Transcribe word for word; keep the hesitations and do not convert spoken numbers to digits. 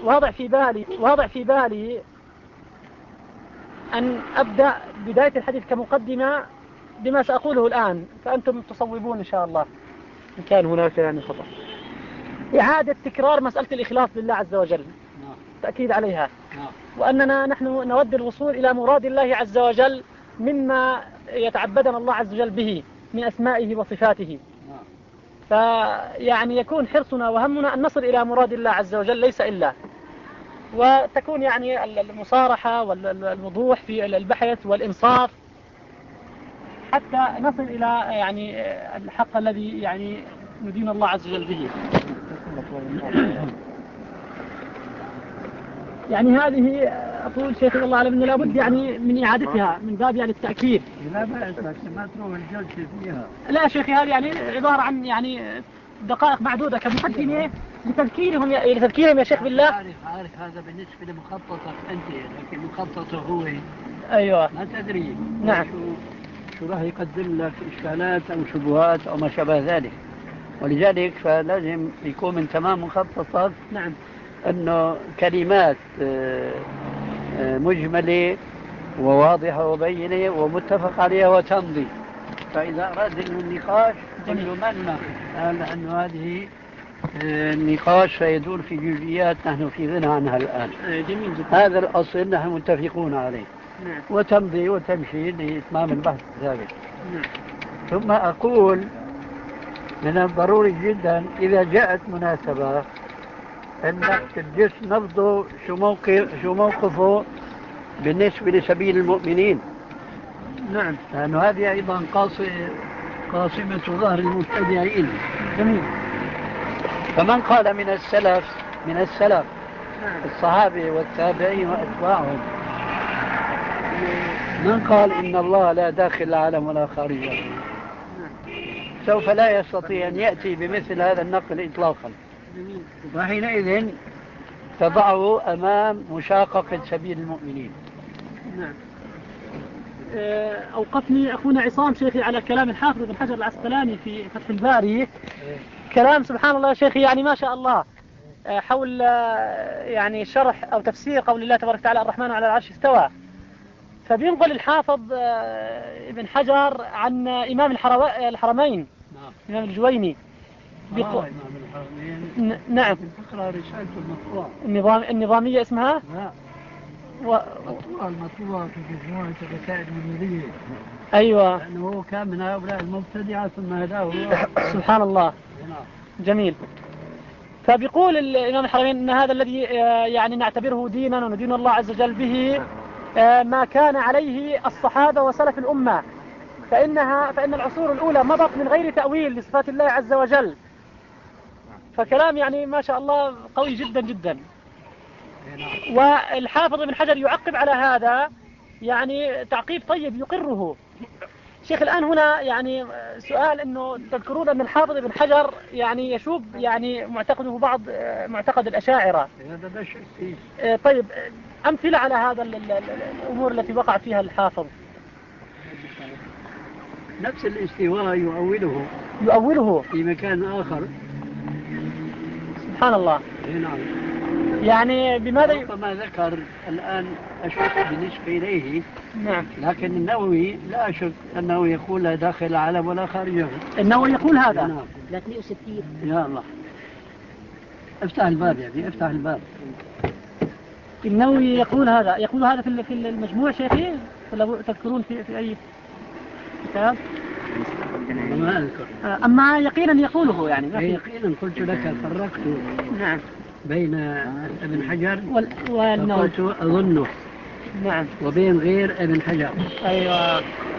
واضع في بالي واضع في بالي أن أبدأ بداية الحديث كمقدمة بما سأقوله الآن، فأنتم تصوبون إن شاء الله إن كان هناك يعني خطأ. إعادة تكرار مسألة الإخلاص لله عز وجل، تأكيد عليها، وأننا نحن نود الوصول إلى مراد الله عز وجل مما يتعبدنا الله عز وجل به من أسمائه وصفاته. فيعني يكون حرصنا وهمنا أن نصل إلى مراد الله عز وجل ليس إلا، وتكون يعني المصارحة والوضوح في البحث والإنصاف حتى نصل إلى يعني الحق الذي يعني ندين الله عز وجل به. يعني هذه أقول شيخ الله أعلم أنه لابد يعني من إعادتها من باب يعني التأكيد. لا بأس ما تروح الجلسة فيها. لا شيخي، هذه يعني عبارة عن يعني دقائق معدودة كمقدمة لتذكيرهم يا لتذكيرهم يا شيخ بالله. عارف عارف هذا بالنسبة لمخططك أنت، لكن مخططه هو أيوة ما تدري. نعم. شو شو راح يقدم لك إشكالات أو شبهات أو ما شابه ذلك، ولذلك فلازم يكون من تمام مخططك نعم أنه كلمات مجملة وواضحة وبينة ومتفق عليها وتمضي. فإذا أراد النقاش يمنى، لأنه هذه النقاش سيدور في جزئيات نحن في غنى عنها الآن. جميل جدا. هذا الأصل نحن متفقون عليه. نعم. وتمضي وتمشي لإتمام البحث السابق. نعم. ثم أقول من الضروري جدا إذا جاءت مناسبة أنك تدرس نبضه شو موقف شو موقفه بالنسبة لسبيل المؤمنين. نعم. لأنه هذه أيضا قاصمة قاصمة ظهر المبتدعين. جميل. فمن قال من السلف من السلف نعم. الصحابة والتابعين وأتباعهم من قال إن الله لا داخل العالم ولا خارجه، سوف لا يستطيع أن يأتي بمثل هذا النقل إطلاقا. وحينئذ تضعه أمام مشاققة سبيل المؤمنين. نعم. أوقفني أخونا عصام شيخي على كلام الحافظ ابن حجر العسقلاني في فتح الباري. كلام سبحان الله شيخي يعني ما شاء الله حول يعني شرح أو تفسير قول الله تبارك وتعالى الرحمن على العرش استوى. فبينقل الحافظ ابن حجر عن إمام الحرمين إمام الجويني. بيقول آه إمام نعم. تقرأ رسالة المطبوع النظام النظامية اسمها؟ لا. و... مطبوع المطبوع في مجموعة الرسائل المنيرية. أيوة. لأنه هو كان من هؤلاء المبتدعة ثم هداه سبحان الله. جميل. فبيقول الإمام الحرمين أن هذا الذي يعني نعتبره دينا وندين الله عز وجل به ما كان عليه الصحابة وسلف الأمة، فإنها فإن العصور الأولى مضت من غير تأويل لصفات الله عز وجل. فكلام يعني ما شاء الله قوي جدا جدا. والحافظ ابن حجر يعقب على هذا يعني تعقيب طيب يقره. شيخ الآن هنا يعني سؤال أنه تذكرون أن الحافظ ابن حجر يعني يشوب يعني معتقده بعض معتقد الأشاعرة. هذا بشر. طيب أمثلة على هذا الأمور التي وقع فيها الحافظ. نفس الاستواء يؤوله يؤوله في مكان آخر. سبحان الله. نعم. يعني بماذا ي... ما ذكر الآن أشك بالنسبة إليه. نعم. لكن النووي لا أشك أنه يقول لا داخل العالم ولا خارجه. النووي يقول هذا. نعم. ثلاثمئة وستين. يا الله. افتح الباب يعني افتح الباب. النووي يقول هذا يقول هذا في في المجموع شيخي ولا تذكرون في في أي كتاب؟ ما أذكر. أما يقينا يقوله يعني. يقينا قلت لك فرقت. نعم. بين ابن حجر والنووي. قلت أظنه. نعم. وبين غير ابن حجر. أيوة.